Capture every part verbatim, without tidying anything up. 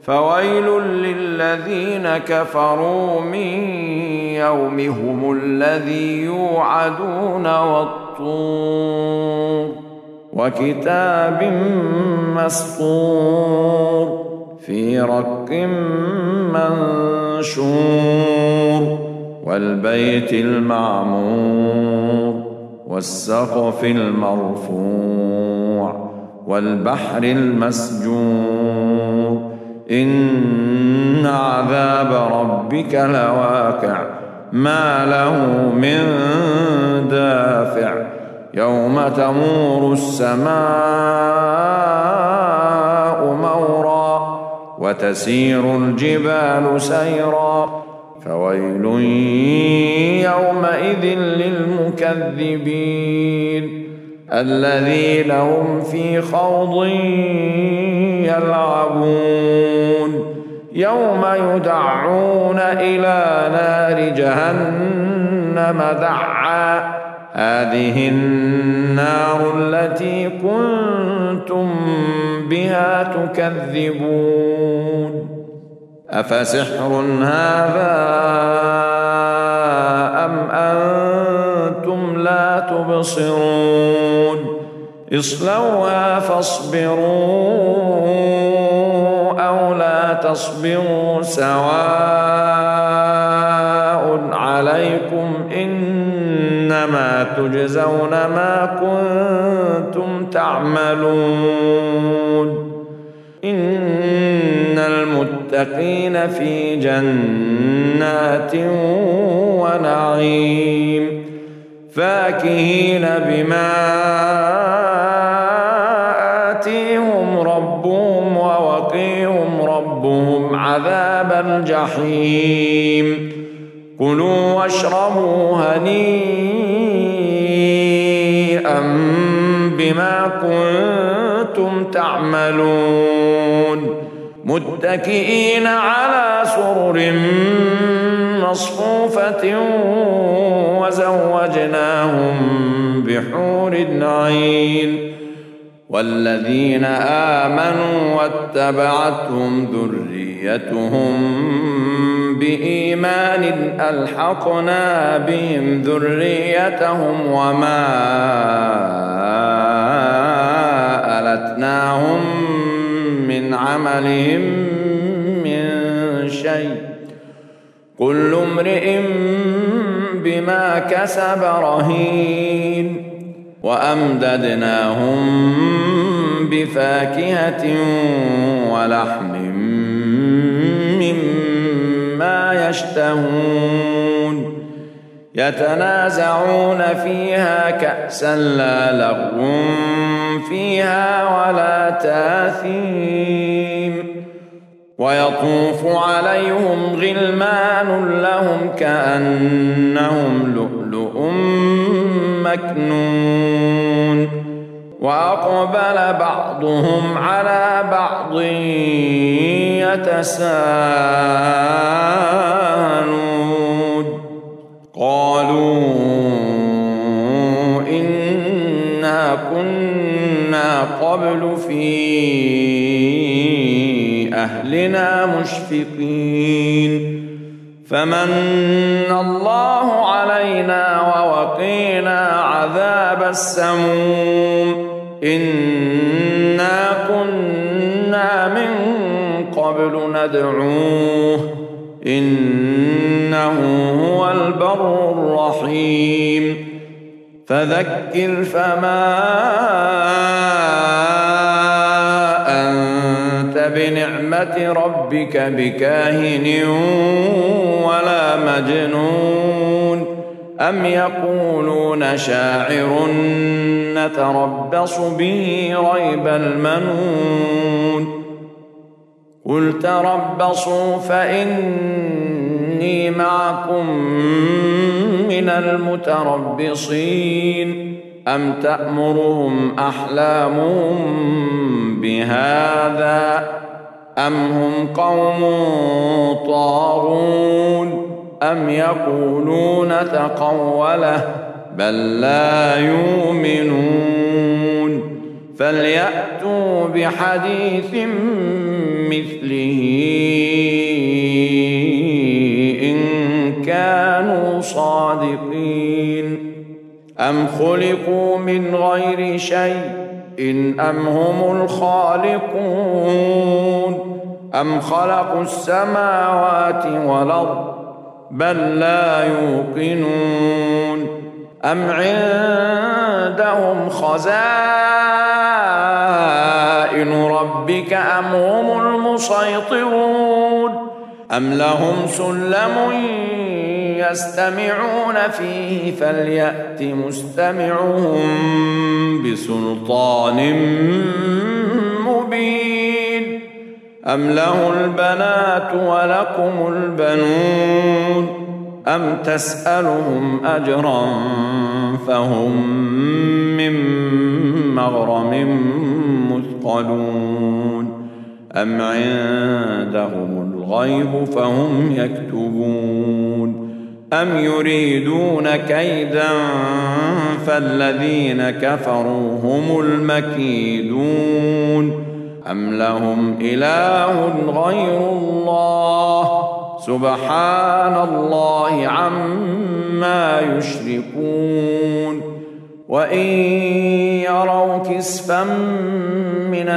فويل للذين كفروا من يومهم الذي يوعدون والطور وكتاب مسطور في رق منشور والبيت المعمور والسقف المرفوع والبحر المسجور إن عذاب ربك لواقع ما له من دافع يوم تمور السماء مورا وتسير الجبال سيرا فويل يومئذ للمكذبين الذين هم في خوض يلعبون يوم يدعون إلى نار جهنم دعا هذه النار التي كنتم بها تكذبون أفسحر هذا أم أنتم لا تبصرون اصلوها فاصبروا أو لا تصبروا سواء عليكم إنما تجزون ما كنتم تعملون إن المتقين في جنات ونعيم فاكهين بما آتيهم ربهم ووقيهم ربهم عذاب الجحيم كلوا واشربوا هنيئا بما كنتم تعملون متكئين على سرر مصفوفة وزوجناهم بحور عين والذين آمنوا واتبعتهم ذريتهم بإيمان ألحقنا بهم ذريتهم وما ألتناهم من عملهم من شيء كل امرئ بما كسب رهين وأمددناهم بفاكهة ولحم مما يشتهون يتنازعون فيها كأسا لا لغو فيها ولا تاثيم ويطوف عليهم غلمان لهم كأنهم لؤلؤ مكنون وأقبل بعضهم على بعض يتساءلون قالوا إنا كنا قبل في أهلنا مشفقين فمن الله علينا ووقينا عذاب السموم إنا كنا من قبل ندعوه إنه هو البر الرحيم فذكر فما أنت بنعمة ربك بكاهن ولا مجنون أم يقولون شاعر نتربص به ريب المنون قل تربصوا فإني معكم من المتربصين أم تأمرهم أحلامهم بهذا أم هم قوم طاغون أم يقولون تقوله بل لا يؤمنون فليأتوا بحديث مثله إن كانوا صادقين أم خلقوا من غير شيء إن أم هم الخالقون أم خلقوا السماوات والأرض بل لا يوقنون أم عندهم خزائن ربك أم هم المسيطرون أم لهم سلم يستمعون فيه فليأت مستمعهم بسلطان مبين أم له البنات ولكم البنون أم تسألهم أجرا فهم من مغرم مثقلون أم عندهم الغيب فهم يكتبون أم يريدون كيدا فالذين كفروا هم المكيدون أم لهم إله غير الله سبحان الله عما يشركون وإن يروا كسفا من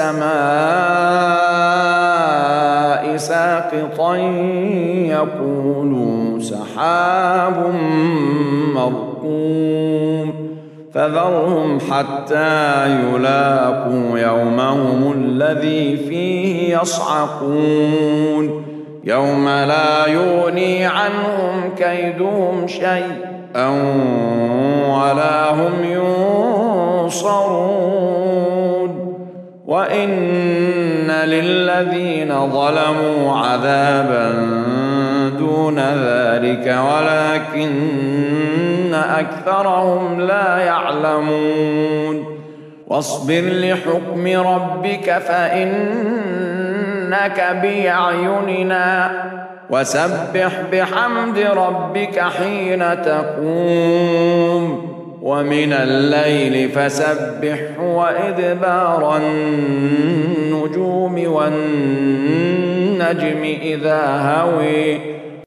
السماء ساقطا يقولوا سحاب مركوم فذرهم حتى يلاقوا يومهم الذي فيه يصعقون يوم لا يغني عنهم كيدهم شيئا ولا هم ينصرون وإن للذين ظلموا عذابا دون ذلك ولكن أكثرهم لا يعلمون واصبر لحكم ربك فإنك بأعيننا وسبح بحمد ربك حين تقوم ومن الليل فسبح وإدبار النجوم والنجم إذا هوي